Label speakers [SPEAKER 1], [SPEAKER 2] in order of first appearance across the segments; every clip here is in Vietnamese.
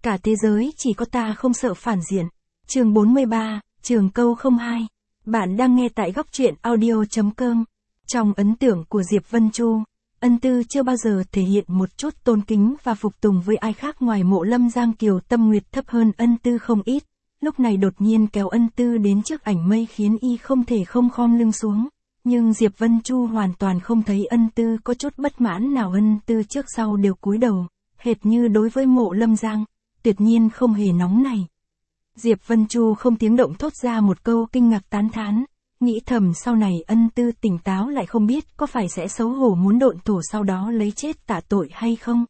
[SPEAKER 1] Cả thế giới chỉ có ta không sợ phản diện. Chương 43, Trường câu 02. Bạn đang nghe tại góc truyện audio.com. Trong ấn tượng của Diệp Vân Chu, Ân Tư chưa bao giờ thể hiện một chút tôn kính và phục tùng với ai khác ngoài Mộ Lâm Giang. Kiều Tâm Nguyệt thấp hơn Ân Tư không ít, lúc này đột nhiên kéo Ân Tư đến trước ảnh mây khiến y không thể không khom lưng xuống. Nhưng Diệp Vân Chu hoàn toàn không thấy Ân Tư có chút bất mãn nào. Ân Tư trước sau đều cúi đầu, hệt như đối với Mộ Lâm Giang, tuyệt nhiên không hề nóng này. Diệp Vân Chu không tiếng động thốt ra một câu kinh ngạc tán thán, nghĩ thầm sau này Ân Tư tỉnh táo lại không biết có phải sẽ xấu hổ muốn độn thổ sau đó lấy chết tạ tội hay không.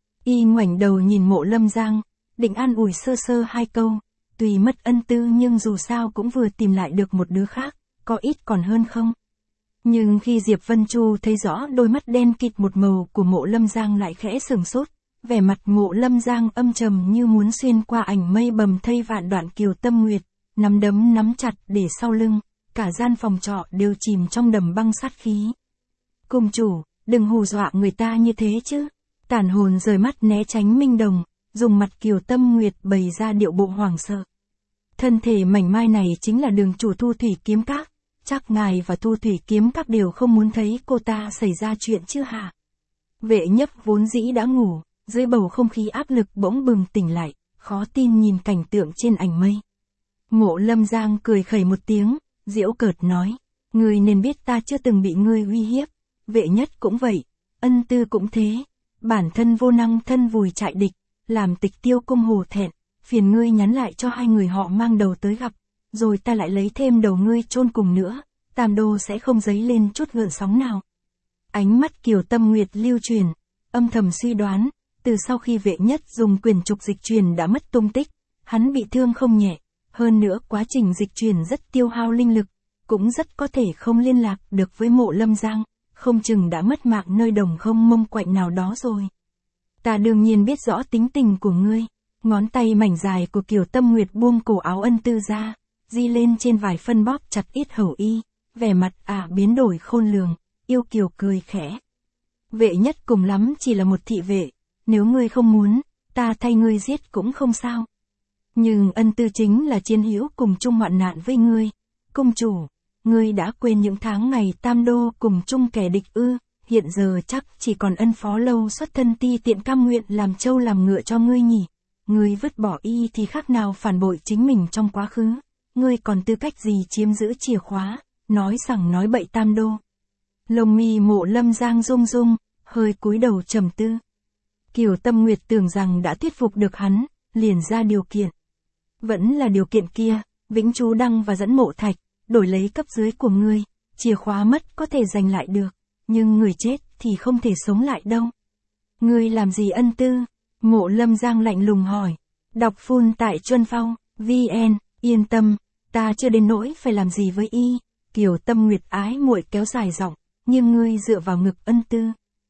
[SPEAKER 1] Y ngoảnh đầu nhìn Mộ Lâm Giang, định an ủi sơ sơ hai câu, tùy mất Ân Tư nhưng dù sao cũng vừa tìm lại được một đứa khác, có ít còn hơn không. Nhưng khi Diệp Vân Chu thấy rõ đôi mắt đen kịt một màu của Mộ Lâm Giang lại khẽ sửng sốt, vẻ mặt Mộ Lâm Giang âm trầm như muốn xuyên qua ảnh mây bầm thây vạn đoạn. Kiều Tâm Nguyệt, nắm đấm nắm chặt để sau lưng, cả gian phòng trọ đều chìm trong đầm băng sát khí. Cung chủ, đừng hù dọa người ta như thế chứ. Tản hồn rời mắt né tránh Minh Đồng, dùng mặt Kiều Tâm Nguyệt bày ra điệu bộ hoảng sợ. Thân thể mảnh mai này chính là đường chủ Thu Thủy Kiếm Các, chắc ngài và Thu Thủy Kiếm Các đều không muốn thấy cô ta xảy ra chuyện chứ hả? Vệ Nhấp vốn dĩ đã ngủ, dưới bầu không khí áp lực bỗng bừng tỉnh lại, khó tin nhìn cảnh tượng trên ảnh mây. Mộ Lâm Giang cười khẩy một tiếng, giễu cợt nói, ngươi nên biết ta chưa từng bị ngươi uy hiếp. Vệ Nhất cũng vậy, Ân Tư cũng thế, bản thân vô năng thân vùi trại địch, làm Tịch Tiêu Cung hổ thẹn, phiền ngươi nhắn lại cho hai người họ mang đầu tới gặp, rồi ta lại lấy thêm đầu ngươi chôn cùng nữa, Tam Đô sẽ không dấy lên chút gợn sóng nào. Ánh mắt Kiều Tâm Nguyệt lưu truyền, âm thầm suy đoán, từ sau khi Vệ Nhất dùng quyền trục dịch truyền đã mất tung tích, hắn bị thương không nhẹ, hơn nữa quá trình dịch truyền rất tiêu hao linh lực, cũng rất có thể không liên lạc được với Mộ Lâm Giang, không chừng đã mất mạng nơi đồng không mông quạnh nào đó rồi. Ta đương nhiên biết rõ tính tình của ngươi. Ngón tay mảnh dài của Kiều Tâm Nguyệt buông cổ áo Ân Tư ra, di lên trên vài phân bóp chặt yết hầu y, vẻ mặt biến đổi khôn lường, yêu kiều cười khẽ. Vệ Nhất cùng lắm chỉ là một thị vệ, nếu ngươi không muốn, ta thay ngươi giết cũng không sao. Nhưng Ân Tư chính là chiến hữu cùng chung hoạn nạn với ngươi. Cung chủ, ngươi đã quên những tháng ngày Tam Đô cùng chung kẻ địch ư? Hiện giờ chắc chỉ còn Ân Phó Lâu xuất thân ti tiện cam nguyện làm trâu làm ngựa cho ngươi nhỉ. Ngươi vứt bỏ y thì khác nào phản bội chính mình trong quá khứ. Ngươi còn tư cách gì chiếm giữ chìa khóa, nói rằng nói bậy Tam Đô. Lông mi Mộ Lâm Giang rung rung, hơi cúi đầu trầm tư. Kiều Tâm Nguyệt tưởng rằng đã thuyết phục được hắn, liền ra điều kiện. Vẫn là điều kiện kia, Vĩnh Chú Đăng và Dẫn Mộ Thạch, đổi lấy cấp dưới của ngươi, chìa khóa mất có thể giành lại được, nhưng người chết thì không thể sống lại đâu. Ngươi làm gì Ân Tư? Mộ Lâm Giang lạnh lùng hỏi. Đọc full tại Chuân Phong, VN, yên tâm, ta chưa đến nỗi phải làm gì với y. Kiều Tâm Nguyệt ái muội kéo dài giọng, nhưng ngươi dựa vào ngực Ân Tư.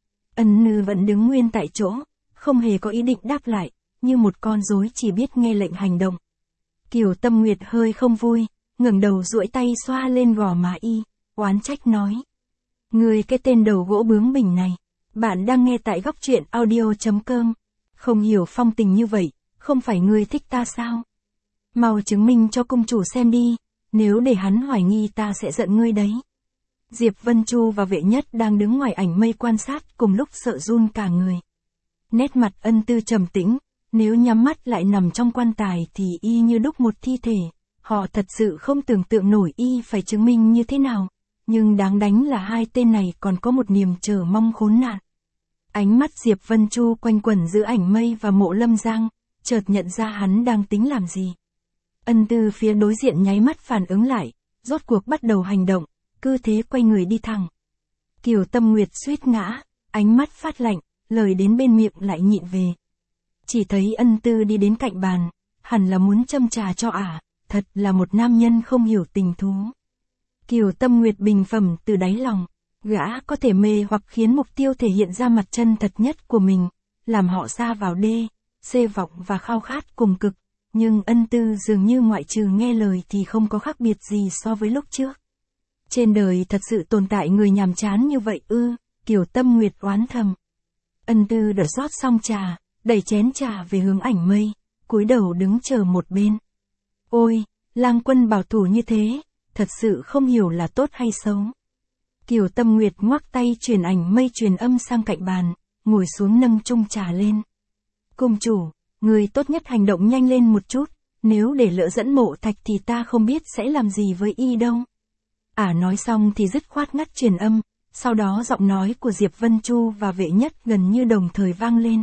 [SPEAKER 1] Ân Nư vẫn đứng nguyên tại chỗ, không hề có ý định đáp lại, như một con rối chỉ biết nghe lệnh hành động. Kiều Tâm Nguyệt hơi không vui, ngẩng đầu duỗi tay xoa lên gò má y, oán trách nói. Ngươi cái tên đầu gỗ bướng bỉnh này, bạn đang nghe tại góc truyện audio.com. Không hiểu phong tình như vậy, không phải ngươi thích ta sao? Mau chứng minh cho cung chủ xem đi, nếu để hắn hoài nghi ta sẽ giận ngươi đấy. Diệp Vân Chu và Vệ Nhất đang đứng ngoài ảnh mây quan sát cùng lúc sợ run cả người. Nét mặt Ân Tư trầm tĩnh, nếu nhắm mắt lại nằm trong quan tài thì y như đúc một thi thể. Họ thật sự không tưởng tượng nổi y phải chứng minh như thế nào, nhưng đáng đánh là hai tên này còn có một niềm chờ mong khốn nạn. Ánh mắt Diệp Vân Chu quanh quẩn giữa ảnh mây và Mộ Lâm Giang, chợt nhận ra hắn đang tính làm gì. Ân Tư phía đối diện nháy mắt phản ứng lại, rốt cuộc bắt đầu hành động, cứ thế quay người đi thẳng. Kiều Tâm Nguyệt suýt ngã, ánh mắt phát lạnh, lời đến bên miệng lại nhịn về. Chỉ thấy Ân Tư đi đến cạnh bàn, hẳn là muốn châm trà cho thật là một nam nhân không hiểu tình thú. Kiều Tâm Nguyệt bình phẩm từ đáy lòng, gã có thể mê hoặc khiến mục tiêu thể hiện ra mặt chân thật nhất của mình, làm họ sa vào đê, xê vọng và khao khát cùng cực, nhưng Ân Tư dường như ngoại trừ nghe lời thì không có khác biệt gì so với lúc trước. Trên đời thật sự tồn tại người nhàm chán như vậy ư? Kiều Tâm Nguyệt oán thầm. Ân Tư đã rót xong trà, đẩy chén trà về hướng ảnh mây, cúi đầu đứng chờ một bên. Ôi, Lang Quân bảo thủ như thế, thật sự không hiểu là tốt hay xấu. Kiều Tâm Nguyệt ngoắc tay truyền ảnh mây truyền âm sang cạnh bàn, ngồi xuống nâng chung trà lên. Cung chủ, người tốt nhất hành động nhanh lên một chút, nếu để lỡ dẫn Mộ Thạch thì ta không biết sẽ làm gì với y đâu. Nói xong thì dứt khoát ngắt truyền âm, sau đó giọng nói của Diệp Vân Chu và Vệ Nhất gần như đồng thời vang lên.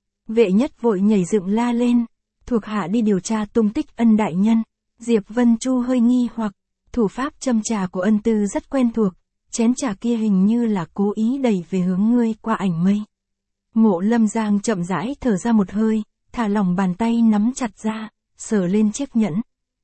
[SPEAKER 1] Vệ Nhất vội nhảy dựng la lên, thuộc hạ đi điều tra tung tích Ân đại nhân. Diệp Vân Chu hơi nghi hoặc, thủ pháp châm trà của Ân Tư rất quen thuộc, chén trà kia hình như là cố ý đẩy về hướng ngươi qua ảnh mây. Mộ Lâm Giang chậm rãi thở ra một hơi, thả lỏng bàn tay nắm chặt ra, sờ lên chiếc nhẫn.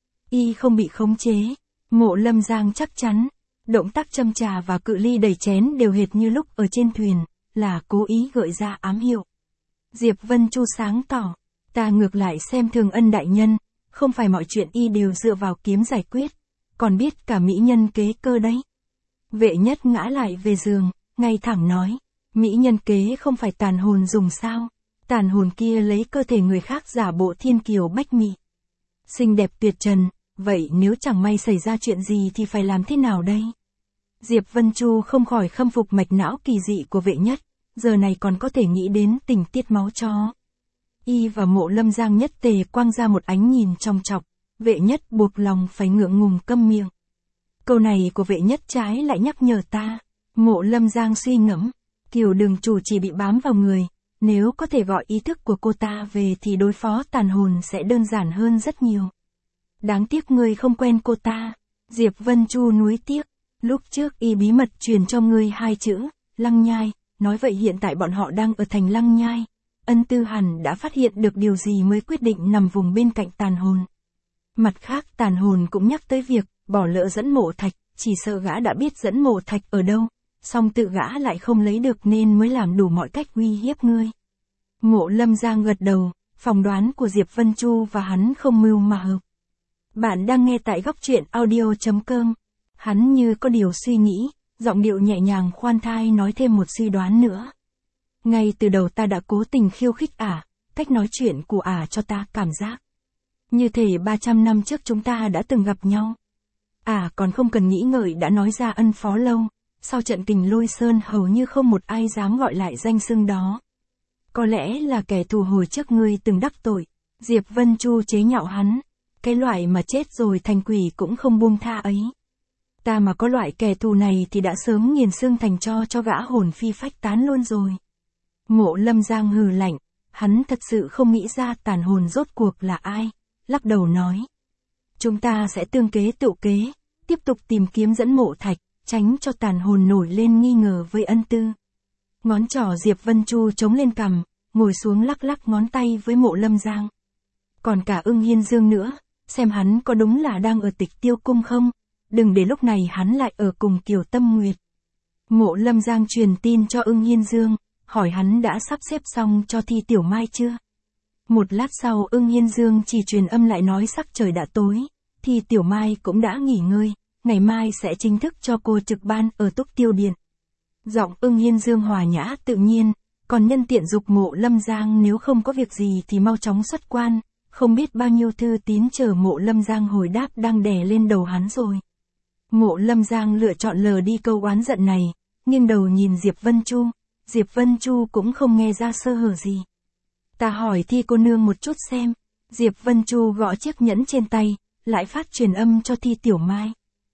[SPEAKER 1] Y không bị khống chế, Mộ Lâm Giang chắc chắn, động tác châm trà và cự ly đẩy chén đều hệt như lúc ở trên thuyền, là cố ý gợi ra ám hiệu. Diệp Vân Chu sáng tỏ, ta ngược lại xem thường Ân đại nhân, không phải mọi chuyện y đều dựa vào kiếm giải quyết, còn biết cả mỹ nhân kế cơ đấy. Vệ Nhất ngã lại về giường, ngay thẳng nói, mỹ nhân kế không phải tàn hồn dùng sao, tàn hồn kia lấy cơ thể người khác giả bộ thiên kiều bách mỹ. Xinh đẹp tuyệt trần, vậy nếu chẳng may xảy ra chuyện gì thì phải làm thế nào đây? Diệp Vân Chu không khỏi khâm phục mạch não kỳ dị của Vệ Nhất, giờ này còn có thể nghĩ đến tình tiết máu chó. Y và Mộ Lâm Giang nhất tề quăng ra một ánh nhìn trong chọc, Vệ Nhất buộc lòng phải ngượng ngùng câm miệng. Câu này của Vệ Nhất trái lại nhắc nhở ta. Mộ Lâm Giang suy ngẫm, Kiều đường chủ chỉ bị bám vào người, nếu có thể gọi ý thức của cô ta về thì đối phó tàn hồn sẽ đơn giản hơn rất nhiều. Đáng tiếc ngươi không quen cô ta. Diệp Vân Chu nuối tiếc, lúc trước y bí mật truyền cho ngươi 2 chữ, Lăng Nhai, nói vậy hiện tại bọn họ đang ở thành Lăng Nhai. Ân Tư hẳn đã phát hiện được điều gì mới quyết định nằm vùng bên cạnh tàn hồn. Mặt khác tàn hồn cũng nhắc tới việc, bỏ lỡ dẫn Mộ Thạch, chỉ sợ gã đã biết dẫn Mộ Thạch ở đâu, song tự gã lại không lấy được nên mới làm đủ mọi cách uy hiếp ngươi. Mộ Lâm Giang gật đầu, phỏng đoán của Diệp Vân Chu và hắn không mưu mà hợp. Bạn đang nghe tại góc truyện audio.com. Hắn như có điều suy nghĩ, giọng điệu nhẹ nhàng khoan thai nói thêm một suy đoán nữa. Ngay từ đầu ta đã cố tình khiêu khích cách nói chuyện của cho ta cảm giác như thể 300 năm trước chúng ta đã từng gặp nhau. Còn không cần nghĩ ngợi đã nói ra ân phó lâu, sau trận Kình Lôi Sơn hầu như không một ai dám gọi lại danh xưng đó. Có lẽ là kẻ thù hồi trước ngươi từng đắc tội. Diệp Vân Chu chế nhạo hắn, cái loại mà chết rồi thành quỷ cũng không buông tha ấy. Ta mà có loại kẻ thù này thì đã sớm nghiền xương thành cho gã hồn phi phách tán luôn rồi. Mộ Lâm Giang hừ lạnh, hắn thật sự không nghĩ ra tàn hồn rốt cuộc là ai, lắc đầu nói. Chúng ta sẽ tương kế tựu kế, tiếp tục tìm kiếm dẫn Mộ Thạch, tránh cho tàn hồn nổi lên nghi ngờ với Ân Tư. Ngón trỏ Diệp Vân Chu chống lên cằm, ngồi xuống lắc lắc ngón tay với Mộ Lâm Giang. Còn cả Ưng Hiên Dương nữa, xem hắn có đúng là đang ở Tịch Tiêu Cung không, đừng để lúc này hắn lại ở cùng Kiều Tâm Nguyệt. Mộ Lâm Giang truyền tin cho Ưng Hiên Dương, hỏi hắn đã sắp xếp xong cho Thi Tiểu Mai chưa. Một lát sau Ưng Hiên Dương chỉ truyền âm lại nói sắc trời đã tối, Thi Tiểu Mai cũng đã nghỉ ngơi, ngày mai sẽ chính thức cho cô trực ban ở Túc Tiêu Điện. Giọng Ưng Hiên Dương hòa nhã tự nhiên, còn nhân tiện dục Mộ Lâm Giang nếu không có việc gì thì mau chóng xuất quan, không biết bao nhiêu thư tín chờ Mộ Lâm Giang hồi đáp đang đè lên đầu hắn rồi. Mộ Lâm Giang lựa chọn lờ đi câu oán giận này, nghiêng đầu nhìn Diệp Vân Chu. Diệp Vân Chu cũng không nghe ra sơ hở gì. Ta hỏi Thi cô nương một chút xem. Diệp Vân Chu gõ chiếc nhẫn trên tay, lại phát truyền âm cho Thi Tiểu Mai.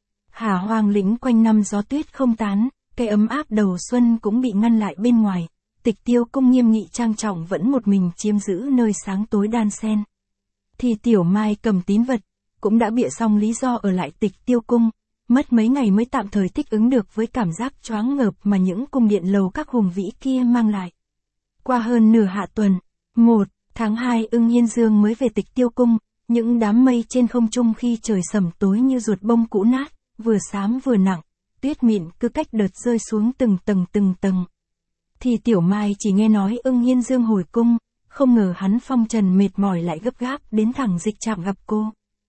[SPEAKER 1] Hà Hoang lĩnh quanh năm gió tuyết không tán, cái ấm áp đầu xuân cũng bị ngăn lại bên ngoài. Tịch Tiêu Cung nghiêm nghị trang trọng vẫn một mình chiếm giữ nơi sáng tối đan xen. Thi Tiểu Mai cầm tín vật, cũng đã bịa xong lý do ở lại Tịch Tiêu Cung, mất mấy ngày mới tạm thời thích ứng được với cảm giác choáng ngợp mà những cung điện lầu các hùng vĩ kia mang lại. Qua hơn nửa hạ tuần, 1 tháng 2 Ưng Hiên Dương mới về Tịch Tiêu Cung, những đám mây trên không trung khi trời sẩm tối như ruột bông cũ nát, vừa xám vừa nặng, tuyết mịn cứ cách đợt rơi xuống từng tầng. Thì Tiểu Mai chỉ nghe nói Ưng Hiên Dương hồi cung, không ngờ hắn phong trần mệt mỏi lại gấp gáp đến thẳng dịch trạm gặp cô.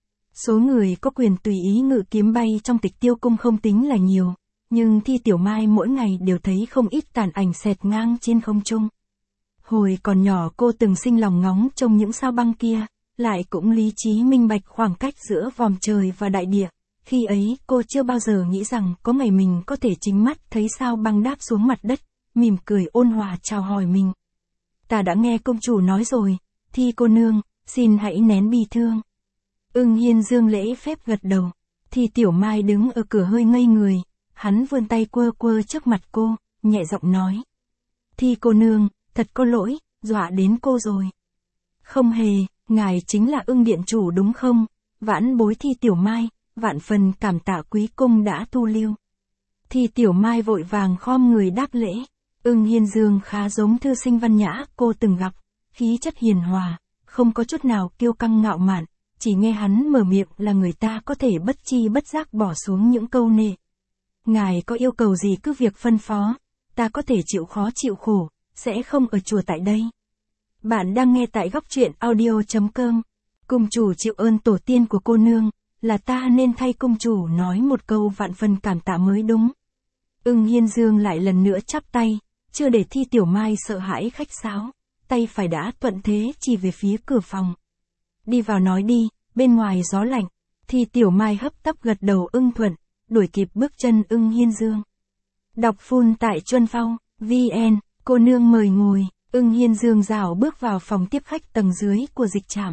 [SPEAKER 1] Số người có quyền tùy ý ngự kiếm bay trong Tịch Tiêu Cung không tính là nhiều, nhưng Thi Tiểu Mai mỗi ngày đều thấy không ít tàn ảnh xẹt ngang trên không trung. Hồi còn nhỏ cô từng sinh lòng ngóng trông những sao băng kia, lại cũng lý trí minh bạch khoảng cách giữa vòm trời và đại địa. Khi ấy cô chưa bao giờ nghĩ rằng có ngày mình có thể chính mắt thấy sao băng đáp xuống mặt đất, mỉm cười ôn hòa chào hỏi mình. Ta đã nghe công chủ nói rồi, Thi cô nương, xin hãy nén bi thương. Ưng Hiên Dương lễ phép gật đầu. Thi Tiểu Mai đứng ở cửa hơi ngây người, hắn vươn tay quơ quơ trước mặt cô, nhẹ giọng nói. Thi cô nương, thật có lỗi, dọa đến cô rồi. Không hề, ngài chính là Ưng điện chủ đúng không? Vãn bối Thi Tiểu Mai, vạn phần cảm tạ quý cung đã thu lưu. Thi Tiểu Mai vội vàng khom người đáp lễ. Ưng Hiên Dương khá giống thư sinh văn nhã cô từng gặp, khí chất hiền hòa, không có chút nào kiêu căng ngạo mạn, chỉ nghe hắn mở miệng là người ta có thể bất chi bất giác bỏ xuống những câu nệ. Ngài có yêu cầu gì cứ việc phân phó, ta có thể chịu khó chịu khổ, sẽ không ở chùa tại đây. Bạn đang nghe tại góc truyện audio.com. Cung chủ chịu ơn tổ tiên của cô nương, là ta nên thay cung chủ nói một câu vạn phần cảm tạ mới đúng. Ưng Hiên Dương lại lần nữa chắp tay, chưa để Thi Tiểu Mai sợ hãi khách sáo, tay phải đã thuận thế chỉ về phía cửa phòng. Đi vào nói đi, bên ngoài gió lạnh. Thi Tiểu Mai hấp tấp gật đầu ưng thuận, đuổi kịp bước chân Ưng Hiên Dương. Đọc full tại Chuân Phong, VN, cô nương mời ngồi. Ưng Hiên Dương rảo bước vào phòng tiếp khách tầng dưới của dịch trạm.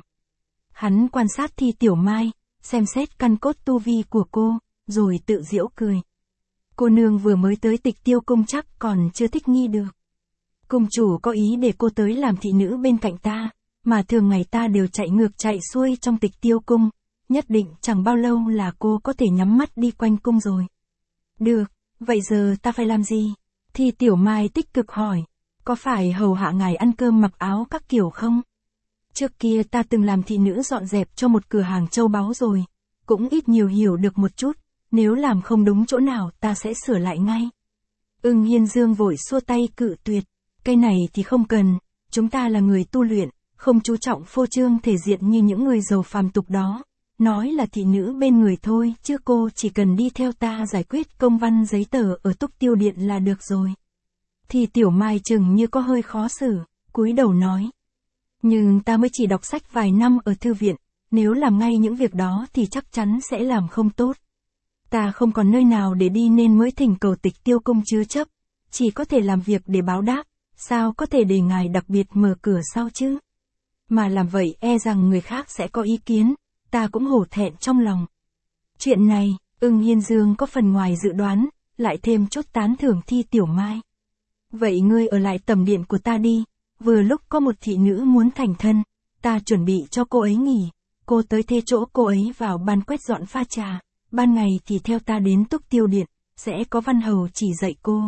[SPEAKER 1] Hắn quan sát Thi Tiểu Mai, xem xét căn cốt tu vi của cô, rồi tự giễu cười. Cô nương vừa mới tới Tịch Tiêu Cung chắc còn chưa thích nghi được. Cung chủ có ý để cô tới làm thị nữ bên cạnh ta, mà thường ngày ta đều chạy ngược chạy xuôi trong Tịch Tiêu Cung, nhất định chẳng bao lâu là cô có thể nhắm mắt đi quanh cung rồi. Được, vậy giờ ta phải làm gì? Thi Tiểu Mai tích cực hỏi, có phải hầu hạ ngài ăn cơm mặc áo các kiểu không? Trước kia ta từng làm thị nữ dọn dẹp cho một cửa hàng châu báu rồi, cũng ít nhiều hiểu được một chút, nếu làm không đúng chỗ nào ta sẽ sửa lại ngay. Ưng Hiên Dương vội xua tay cự tuyệt, cái này thì không cần, chúng ta là người tu luyện, không chú trọng phô trương thể diện như những người giàu phàm tục đó, nói là thị nữ bên người thôi chứ cô chỉ cần đi theo ta giải quyết công văn giấy tờ ở Túc Tiêu Điện là được rồi. Thì Tiểu Mai chừng như có hơi khó xử, cúi đầu nói. Nhưng ta mới chỉ đọc sách vài năm ở thư viện, nếu làm ngay những việc đó thì chắc chắn sẽ làm không tốt. Ta không còn nơi nào để đi nên mới thỉnh cầu Tịch Tiêu Cung chứa chấp, chỉ có thể làm việc để báo đáp, sao có thể để ngài đặc biệt mở cửa sau chứ? Mà làm vậy e rằng người khác sẽ có ý kiến, ta cũng hổ thẹn trong lòng. Chuyện này, Ưng Hiên Dương có phần ngoài dự đoán, lại thêm chút tán thưởng Thi Tiểu Mai. Vậy ngươi ở lại tẩm điện của ta đi, vừa lúc có một thị nữ muốn thành thân, ta chuẩn bị cho cô ấy nghỉ, cô tới thế chỗ cô ấy vào ban quét dọn pha trà, ban ngày thì theo ta đến Túc Tiêu Điện, sẽ có văn hầu chỉ dạy cô.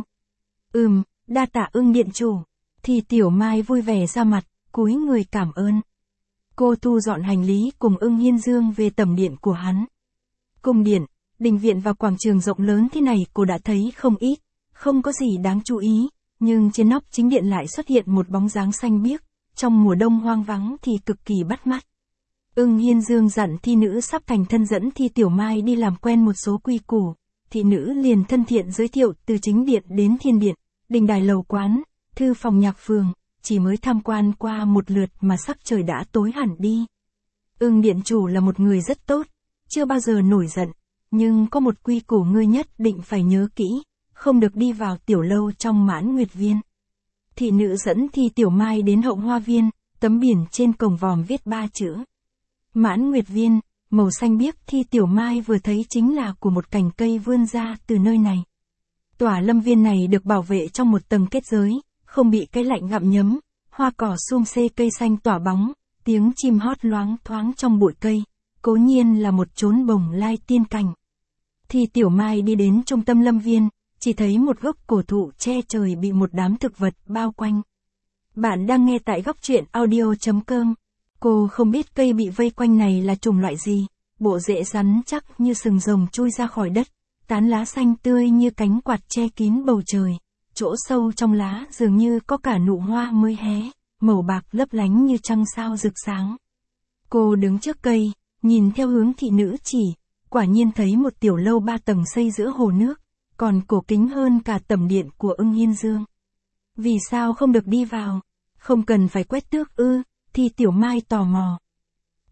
[SPEAKER 1] Đa tạ Ưng điện chủ. Thì Tiểu Mai vui vẻ ra mặt, cúi người cảm ơn. Cô thu dọn hành lý cùng Ưng Hiên Dương về tẩm điện của hắn. Cung điện, đình viện và quảng trường rộng lớn thế này cô đã thấy không ít, không có gì đáng chú ý, nhưng trên nóc chính điện lại xuất hiện một bóng dáng xanh biếc, trong mùa đông hoang vắng thì cực kỳ bắt mắt. Ưng Hiên Dương dặn thị nữ sắp thành thân dẫn Thi Tiểu Mai đi làm quen một số quy củ, thị nữ liền thân thiện giới thiệu từ chính điện đến thiên điện, đình đài lầu quán, thư phòng nhạc phường, chỉ mới tham quan qua một lượt mà sắc trời đã tối hẳn đi. Ưng điện chủ là một người rất tốt, chưa bao giờ nổi giận, nhưng có một quy củ ngươi nhất định phải nhớ kỹ, không được đi vào tiểu lâu trong Mãn Nguyệt Viên. Thị nữ dẫn Thi Tiểu Mai đến Hậu Hoa Viên, tấm biển trên cổng vòm viết 3 chữ. Mãn Nguyệt Viên, màu xanh biếc Thi Tiểu Mai vừa thấy chính là của một cành cây vươn ra từ nơi này. Tòa lâm viên này được bảo vệ trong một tầng kết giới, không bị cái lạnh gặm nhấm, hoa cỏ sum xê cây xanh tỏa bóng, tiếng chim hót loáng thoáng trong bụi cây, cố nhiên là một chốn bồng lai tiên cảnh. Thi Tiểu Mai đi đến trung tâm lâm viên, chỉ thấy một gốc cổ thụ che trời bị một đám thực vật bao quanh. Bạn đang nghe tại góc truyện audio.com. Cô không biết cây bị vây quanh này là chủng loại gì, bộ rễ rắn chắc như sừng rồng chui ra khỏi đất, tán lá xanh tươi như cánh quạt che kín bầu trời, chỗ sâu trong lá dường như có cả nụ hoa mới hé, màu bạc lấp lánh như trăng sao rực sáng. Cô đứng trước cây, nhìn theo hướng thị nữ chỉ, quả nhiên thấy một tiểu lâu 3 tầng xây giữa hồ nước, còn cổ kính hơn cả tẩm điện của Ưng Hiên Dương. Vì sao không được đi vào? Không cần phải quét tước ư? Thi Tiểu Mai tò mò.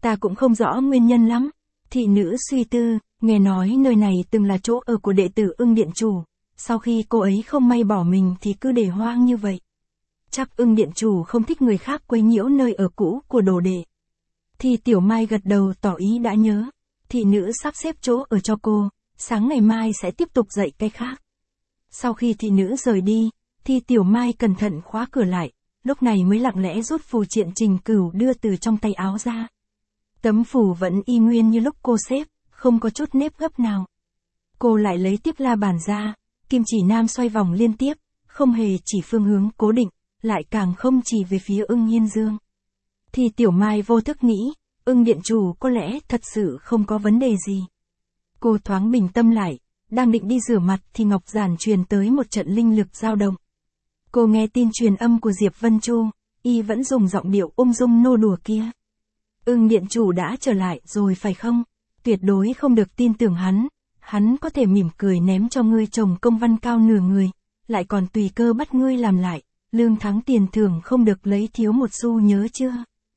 [SPEAKER 1] Ta cũng không rõ nguyên nhân lắm. Thị nữ suy tư, nghe nói nơi này từng là chỗ ở của đệ tử Ưng điện chủ. Sau khi cô ấy không may bỏ mình thì cứ để hoang như vậy. Chắc Ưng điện chủ không thích người khác quấy nhiễu nơi ở cũ của đồ đệ. Thì Tiểu Mai gật đầu tỏ ý đã nhớ. Thị nữ sắp xếp chỗ ở cho cô, sáng ngày mai sẽ tiếp tục dạy cái khác. Sau khi thị nữ rời đi, thì Tiểu Mai cẩn thận khóa cửa lại, lúc này mới lặng lẽ rút phù triện Trình Cửu đưa từ trong tay áo ra. Tấm phù vẫn y nguyên như lúc cô xếp, không có chút nếp gấp nào. Cô lại lấy tiếp la bàn ra, kim chỉ nam xoay vòng liên tiếp, không hề chỉ phương hướng cố định, lại càng không chỉ về phía Ưng Hiên Dương. Thì Tiểu Mai vô thức nghĩ, Ưng điện chủ có lẽ thật sự không có vấn đề gì. Cô thoáng bình tâm lại, đang định đi rửa mặt thì Ngọc Giản truyền tới một trận linh lực dao động. Cô nghe tin truyền âm của Diệp Vân Chu, y vẫn dùng giọng điệu ung dung nô đùa kia. Ưng điện chủ đã trở lại rồi phải không? Tuyệt đối không được tin tưởng hắn có thể mỉm cười ném cho ngươi chồng công văn cao nửa người, lại còn tùy cơ bắt ngươi làm lại, lương thắng tiền thưởng không được lấy thiếu một xu nhớ chưa?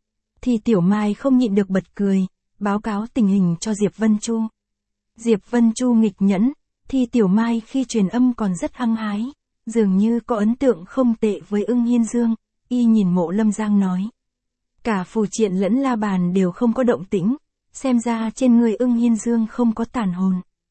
[SPEAKER 1] Thì Tiểu Mai không nhịn được bật cười, báo cáo tình hình cho Diệp Vân Chu. Diệp Vân Chu nghịch nhẫn, thì Tiểu Mai khi truyền âm còn rất hăng hái, dường như có ấn tượng không tệ với Ưng Hiên Dương, y nhìn Mộ Lâm Giang nói. Cả phù triện lẫn la bàn đều không có động tĩnh, xem ra trên người Ưng Hiên Dương không có tàn hồn.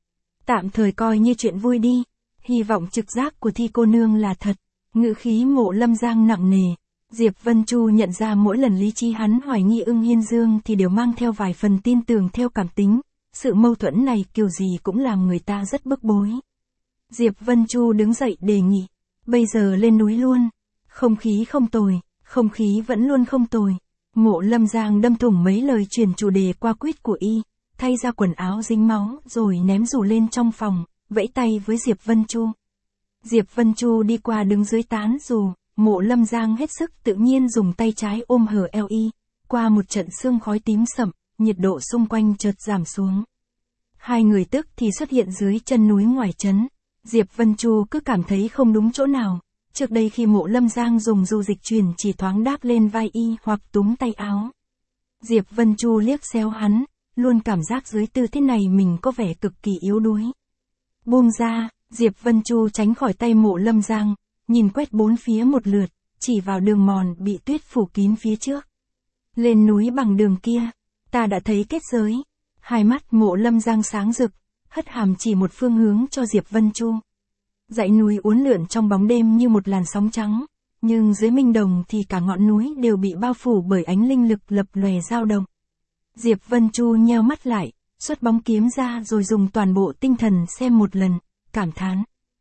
[SPEAKER 1] Tạm thời coi như chuyện vui đi, hy vọng trực giác của Thi cô nương là thật. Ngữ khí Mộ Lâm Giang nặng nề. Diệp Vân Chu nhận ra mỗi lần lý trí hắn hoài nghi Ưng Hiên Dương thì đều mang theo vài phần tin tưởng theo cảm tính, sự mâu thuẫn này kiểu gì cũng làm người ta rất bức bối. Diệp Vân Chu đứng dậy đề nghị, bây giờ lên núi luôn, không khí không tồi, không khí vẫn luôn không tồi. Mộ Lâm Giang đâm thủng mấy lời truyền chủ đề qua quýt của y, thay ra quần áo dính máu rồi ném dù lên trong phòng, vẫy tay với Diệp Vân Chu. Diệp Vân Chu đi qua đứng dưới tán dù. Mộ Lâm Giang hết sức tự nhiên dùng tay trái ôm hở eo y, qua một trận sương khói tím sậm, nhiệt độ xung quanh chợt giảm xuống. Hai người tức thì xuất hiện dưới chân núi ngoài trấn. Diệp Vân Chu cứ cảm thấy không đúng chỗ nào. Trước đây khi Mộ Lâm Giang dùng du dịch truyền chỉ thoáng đáp lên vai y hoặc túm tay áo. Diệp Vân Chu liếc xéo hắn, luôn cảm giác dưới tư thế này mình có vẻ cực kỳ yếu đuối. Buông ra, Diệp Vân Chu tránh khỏi tay Mộ Lâm Giang. Nhìn quét bốn phía một lượt, chỉ vào đường mòn bị tuyết phủ kín phía trước. Lên núi bằng đường kia, ta đã thấy kết giới. Hai mắt Mộ Lâm Giang sáng rực, hất hàm chỉ một phương hướng cho Diệp Vân Chu. Dãy núi uốn lượn trong bóng đêm như một làn sóng trắng, nhưng dưới minh đồng thì cả ngọn núi đều bị bao phủ bởi ánh linh lực lập lòe dao động. Diệp Vân Chu nheo mắt lại, xuất bóng kiếm ra rồi dùng toàn bộ tinh thần xem một lần, cảm thán.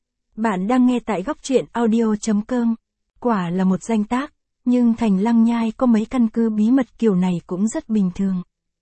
[SPEAKER 1] Bạn đang nghe tại góc truyện audio.com. Quả là một danh tác, nhưng thành Lăng Nhai có mấy căn cứ bí mật kiểu này cũng rất bình thường.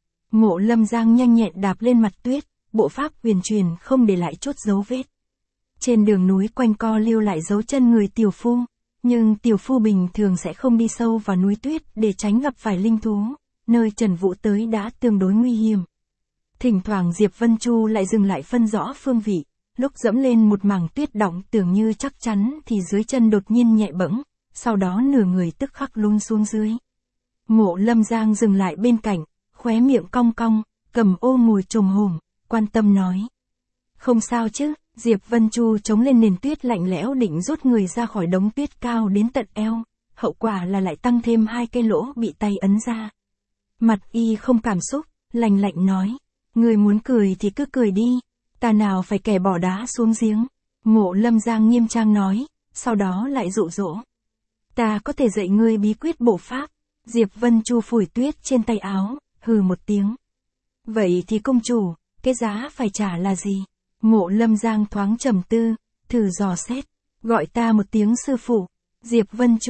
[SPEAKER 1] Mộ Lâm Giang nhanh nhẹn đạp lên mặt tuyết, bộ pháp huyền truyền không để lại chút dấu vết. Trên đường núi quanh co lưu lại dấu chân người tiểu phu, nhưng tiểu phu bình thường sẽ không đi sâu vào núi tuyết để tránh gặp phải linh thú, nơi Trần Vũ tới đã tương đối nguy hiểm. Thỉnh thoảng Diệp Vân Chu lại dừng lại phân rõ phương vị. Lúc dẫm lên một mảng tuyết đọng tưởng như chắc chắn thì dưới chân đột nhiên nhẹ bẫng, sau đó nửa người tức khắc lún xuống dưới. Mộ Lâm Giang dừng lại bên cạnh, khóe miệng cong cong, cầm ô mùi trồm hổm, quan tâm nói. Không sao chứ? Diệp Vân Chu chống lên nền tuyết lạnh lẽo định rút người ra khỏi đống tuyết cao đến tận eo, hậu quả là lại tăng thêm 2 cái lỗ bị tay ấn ra. Mặt y không cảm xúc, lạnh lạnh nói, người muốn cười thì cứ cười đi. Ta nào phải kẻ bỏ đá xuống giếng. Mộ Lâm Giang nghiêm trang nói, sau đó lại dụ dỗ. Ta có thể dạy ngươi bí quyết bộ pháp. Diệp Vân Chu phủi tuyết trên tay áo, hừ một tiếng. Vậy thì công chủ, cái giá phải trả là gì? Mộ Lâm Giang thoáng trầm tư, thử dò xét. Gọi ta một tiếng sư phụ. Diệp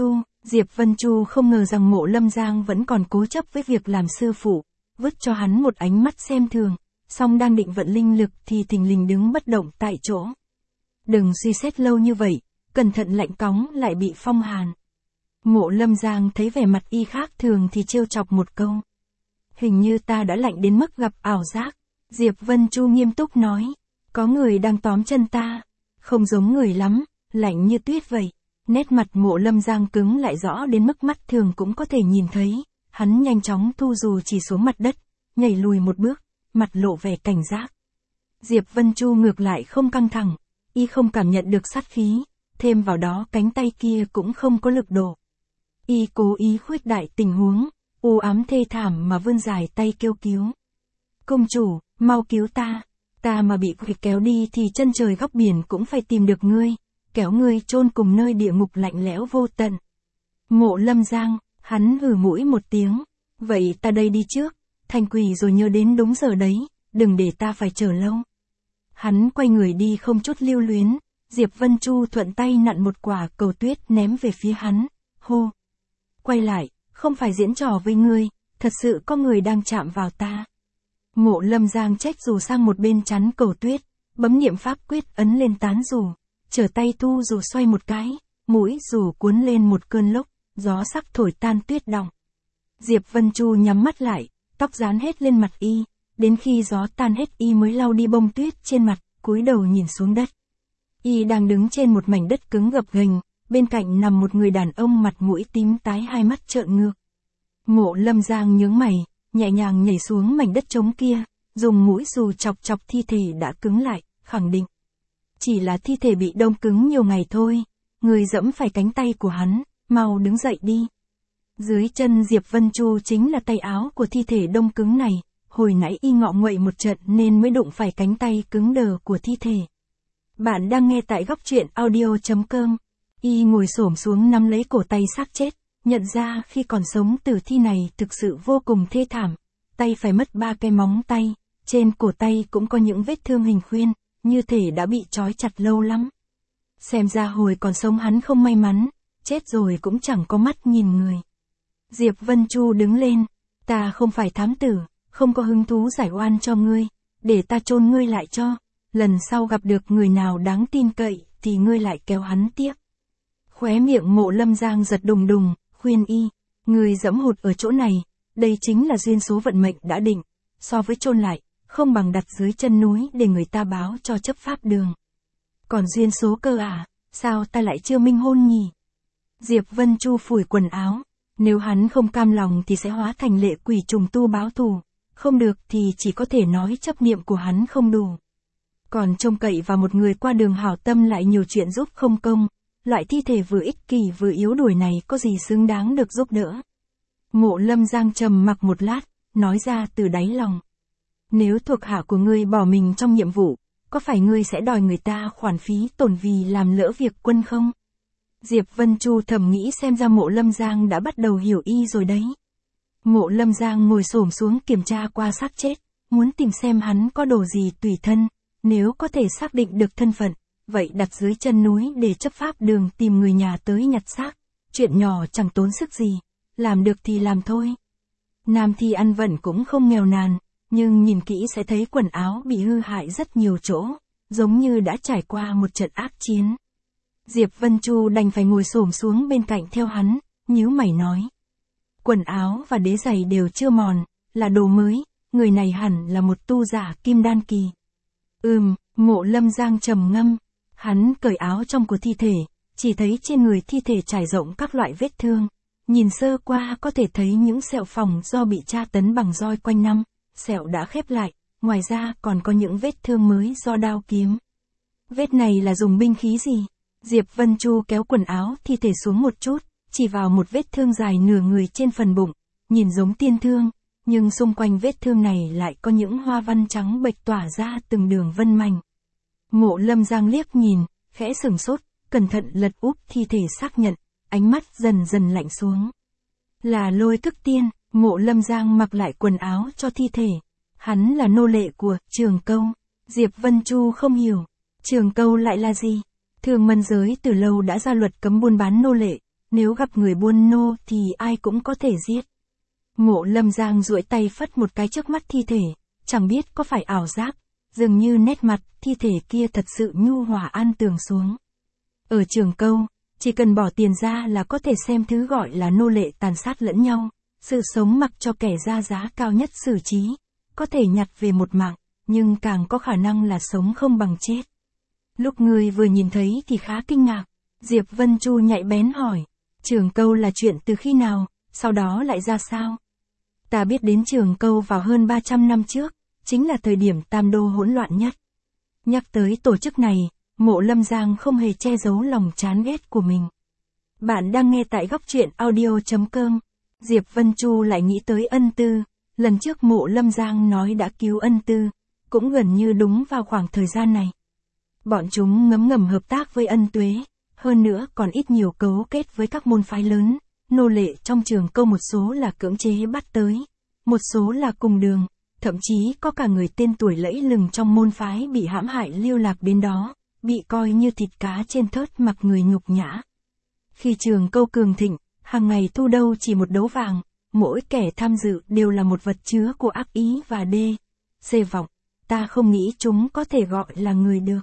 [SPEAKER 1] Vân Chu không ngờ rằng Mộ Lâm Giang vẫn còn cố chấp với việc làm sư phụ, vứt cho hắn một ánh mắt xem thường. Song đang định vận linh lực thì thình lình đứng bất động tại chỗ. Đừng suy xét lâu như vậy, cẩn thận lạnh cóng lại bị phong hàn. Mộ Lâm Giang thấy vẻ mặt y khác thường thì trêu chọc một câu. Hình như ta đã lạnh đến mức gặp ảo giác. Diệp Vân Chu nghiêm túc nói, có người đang tóm chân ta, không giống người lắm, lạnh như tuyết vậy. Nét mặt Mộ Lâm Giang cứng lại rõ đến mức mắt thường cũng có thể nhìn thấy, hắn nhanh chóng thu dù chỉ xuống mặt đất, nhảy lùi một bước, mặt lộ vẻ cảnh giác. Diệp Vân Chu ngược lại không căng thẳng, y không cảm nhận được sát khí, thêm vào đó cánh tay kia cũng không có lực độ. Y cố ý khuếch đại tình huống, u ám thê thảm mà vươn dài tay kêu cứu. Công chủ, mau cứu ta mà bị quỷ kéo đi thì chân trời góc biển cũng phải tìm được ngươi, kéo ngươi chôn cùng nơi địa ngục lạnh lẽo vô tận. Mộ Lâm Giang, hắn hừ mũi một tiếng, vậy ta đây đi trước, thành quỷ rồi nhớ đến đúng giờ đấy, đừng để ta phải chờ lâu. Hắn quay người đi không chút lưu luyến, Diệp Vân Chu thuận tay nặn một quả cầu tuyết ném về phía hắn, hô. Quay lại, không phải diễn trò với ngươi, thật sự có người đang chạm vào ta. Mộ Lâm Giang trách dù sang một bên chắn cầu tuyết, bấm niệm pháp quyết ấn lên tán dù, trở tay thu dù xoay một cái, mũi dù cuốn lên một cơn lốc, gió sắc thổi tan tuyết đọng. Diệp Vân Chu nhắm mắt lại, tóc dán hết lên mặt y, đến khi gió tan hết y mới lau đi bông tuyết trên mặt, cúi đầu nhìn xuống đất. Y đang đứng trên một mảnh đất cứng gập ghềnh, bên cạnh nằm một người đàn ông mặt mũi tím tái hai mắt trợn ngược. Mộ Lâm Giang nhướng mày, nhẹ nhàng nhảy xuống mảnh đất trống kia, dùng mũi dù chọc chọc thi thể đã cứng lại, khẳng định. Chỉ là thi thể bị đông cứng nhiều ngày thôi, người dẫm phải cánh tay của hắn, mau đứng dậy đi. Dưới chân Diệp Vân Chu chính là tay áo của thi thể đông cứng này, hồi nãy y ngọ nguậy một trận nên mới đụng phải cánh tay cứng đờ của thi thể. Bạn đang nghe tại góc truyện audio.com. Y ngồi xổm xuống nắm lấy cổ tay xác chết, nhận ra khi còn sống tử thi này thực sự vô cùng thê thảm. Tay phải mất 3 cái móng tay, trên cổ tay cũng có những vết thương hình khuyên, như thể đã bị trói chặt lâu lắm. Xem ra hồi còn sống hắn không may mắn, chết rồi cũng chẳng có mắt nhìn người. Diệp Vân Chu đứng lên, ta không phải thám tử, không có hứng thú giải oan cho ngươi, để ta chôn ngươi lại cho, lần sau gặp được người nào đáng tin cậy thì ngươi lại kéo hắn tiếp. Khóe miệng Mộ Lâm Giang giật đùng đùng, khuyên y, ngươi dẫm hụt ở chỗ này, đây chính là duyên số vận mệnh đã định, so với chôn lại, không bằng đặt dưới chân núi để người ta báo cho chấp pháp đường. Còn duyên số cơ à, sao ta lại chưa minh hôn nhỉ? Diệp Vân Chu phủi quần áo, nếu hắn không cam lòng thì sẽ hóa thành lệ quỷ trùng tu báo thù, không được thì chỉ có thể nói chấp niệm của hắn không đủ. Còn trông cậy vào một người qua đường hảo tâm lại nhiều chuyện giúp không công, loại thi thể vừa ích kỷ vừa yếu đuổi này có gì xứng đáng được giúp đỡ. Mộ Lâm Giang trầm mặc một lát, nói ra từ đáy lòng. Nếu thuộc hạ của ngươi bỏ mình trong nhiệm vụ, có phải ngươi sẽ đòi người ta khoản phí tổn vì làm lỡ việc quân không? Diệp Vân Chu thầm nghĩ xem ra Mộ Lâm Giang đã bắt đầu hiểu y rồi đấy. Mộ Lâm Giang ngồi xổm xuống kiểm tra qua xác chết, muốn tìm xem hắn có đồ gì tùy thân, nếu có thể xác định được thân phận, vậy đặt dưới chân núi để chấp pháp đường tìm người nhà tới nhặt xác, chuyện nhỏ chẳng tốn sức gì, làm được thì làm thôi. Nam thi ăn vận cũng không nghèo nàn, nhưng nhìn kỹ sẽ thấy quần áo bị hư hại rất nhiều chỗ, giống như đã trải qua một trận ác chiến. Diệp Vân Chu đành phải ngồi xổm xuống bên cạnh theo hắn, nhíu mày nói. Quần áo và đế giày đều chưa mòn, là đồ mới, người này hẳn là một tu giả kim đan kỳ. Mộ Lâm Giang trầm ngâm, hắn cởi áo trong của thi thể, chỉ thấy trên người thi thể trải rộng các loại vết thương, nhìn sơ qua có thể thấy những sẹo phỏng do bị tra tấn bằng roi quanh năm, sẹo đã khép lại, ngoài ra còn có những vết thương mới do đao kiếm. Vết này là dùng binh khí gì? Diệp Vân Chu kéo quần áo thi thể xuống một chút, chỉ vào một vết thương dài nửa người trên phần bụng, nhìn giống tiên thương, nhưng xung quanh vết thương này lại có những hoa văn trắng bệch tỏa ra từng đường vân mảnh. Mộ Lâm Giang liếc nhìn, khẽ sửng sốt, cẩn thận lật úp thi thể xác nhận, ánh mắt dần dần lạnh xuống. Là Lôi Thức Tiên. Mộ Lâm Giang mặc lại quần áo cho thi thể. Hắn là nô lệ của Trường Câu. Diệp Vân Chu không hiểu. Trường Câu lại là gì? Thường Mân giới từ lâu đã ra luật cấm buôn bán nô lệ, nếu gặp người buôn nô thì ai cũng có thể giết. Mộ Lâm Giang duỗi tay phất một cái trước mắt thi thể, chẳng biết có phải ảo giác, dường như nét mặt thi thể kia thật sự nhu hòa an tường xuống. Ở Trường Câu, chỉ cần bỏ tiền ra là có thể xem thứ gọi là nô lệ tàn sát lẫn nhau, sự sống mặc cho kẻ ra giá cao nhất xử trí, có thể nhặt về một mạng, nhưng càng có khả năng là sống không bằng chết. Lúc người vừa nhìn thấy thì khá kinh ngạc, Diệp Vân Chu nhạy bén hỏi, Trường Câu là chuyện từ khi nào, sau đó lại ra sao? Ta biết đến Trường Câu vào hơn 300 năm trước, chính là thời điểm Tam Đô hỗn loạn nhất. Nhắc tới tổ chức này, Mộ Lâm Giang không hề che giấu lòng chán ghét của mình. Bạn đang nghe tại góc truyện audio.com. Diệp Vân Chu lại nghĩ tới Ân Tư, lần trước Mộ Lâm Giang nói đã cứu Ân Tư, cũng gần như đúng vào khoảng thời gian này. Bọn chúng ngấm ngầm hợp tác với Ân Tuế, hơn nữa còn ít nhiều cấu kết với các môn phái lớn, nô lệ trong Trường Câu một số là cưỡng chế bắt tới, một số là cùng đường, thậm chí có cả người tên tuổi lẫy lừng trong môn phái bị hãm hại lưu lạc đến đó, bị coi như thịt cá trên thớt mặc người nhục nhã. Khi Trường Câu cường thịnh, hàng ngày thu đâu chỉ một đấu vàng, mỗi kẻ tham dự đều là một vật chứa của ác ý và C vọng, ta không nghĩ chúng có thể gọi là người được.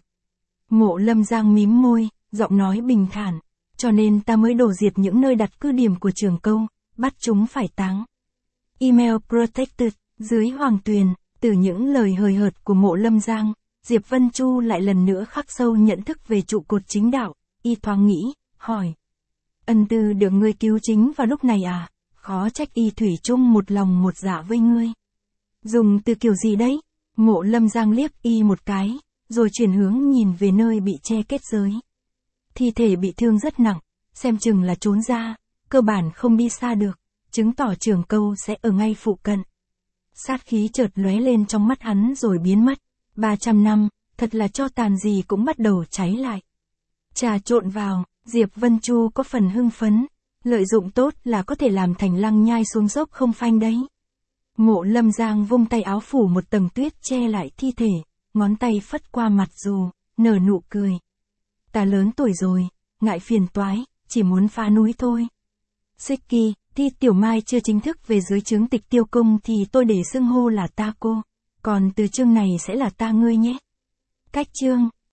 [SPEAKER 1] Mộ Lâm Giang mím môi, giọng nói bình thản, cho nên ta mới đổ diệt những nơi đặt cư điểm của Trường Câu, bắt chúng phải táng. Email protected, dưới Hoàng Tuyền, từ những lời hời hợt của Mộ Lâm Giang, Diệp Vân Chu lại lần nữa khắc sâu nhận thức về trụ cột chính đạo, y thoáng nghĩ, hỏi. Ân Tư được ngươi cứu chính vào lúc này à, khó trách y thủy chung một lòng một dạ với ngươi. Dùng từ kiểu gì đấy? Mộ Lâm Giang liếc y một cái, rồi chuyển hướng nhìn về nơi bị che kết giới. Thi thể bị thương rất nặng, xem chừng là trốn ra, cơ bản không đi xa được, chứng tỏ Trường Câu sẽ ở ngay phụ cận. Sát khí chợt lóe lên trong mắt hắn rồi biến mất. 300 năm, thật là cho tàn gì cũng bắt đầu cháy lại. Trà trộn vào, Diệp Vân Chu có phần hưng phấn, lợi dụng tốt là có thể làm thành lăng nhai xuống dốc không phanh đấy. Mộ Lâm Giang vung tay áo phủ một tầng tuyết che lại thi thể, ngón tay phất qua mặt dù, nở nụ cười. Ta lớn tuổi rồi, ngại phiền toái, chỉ muốn phá núi thôi. Siki, Thi Tiểu Mai chưa chính thức về dưới trướng Tịch Tiêu Cung thì tôi để xưng hô là ta cô, còn từ chương này sẽ là ta ngươi nhé. Cách chương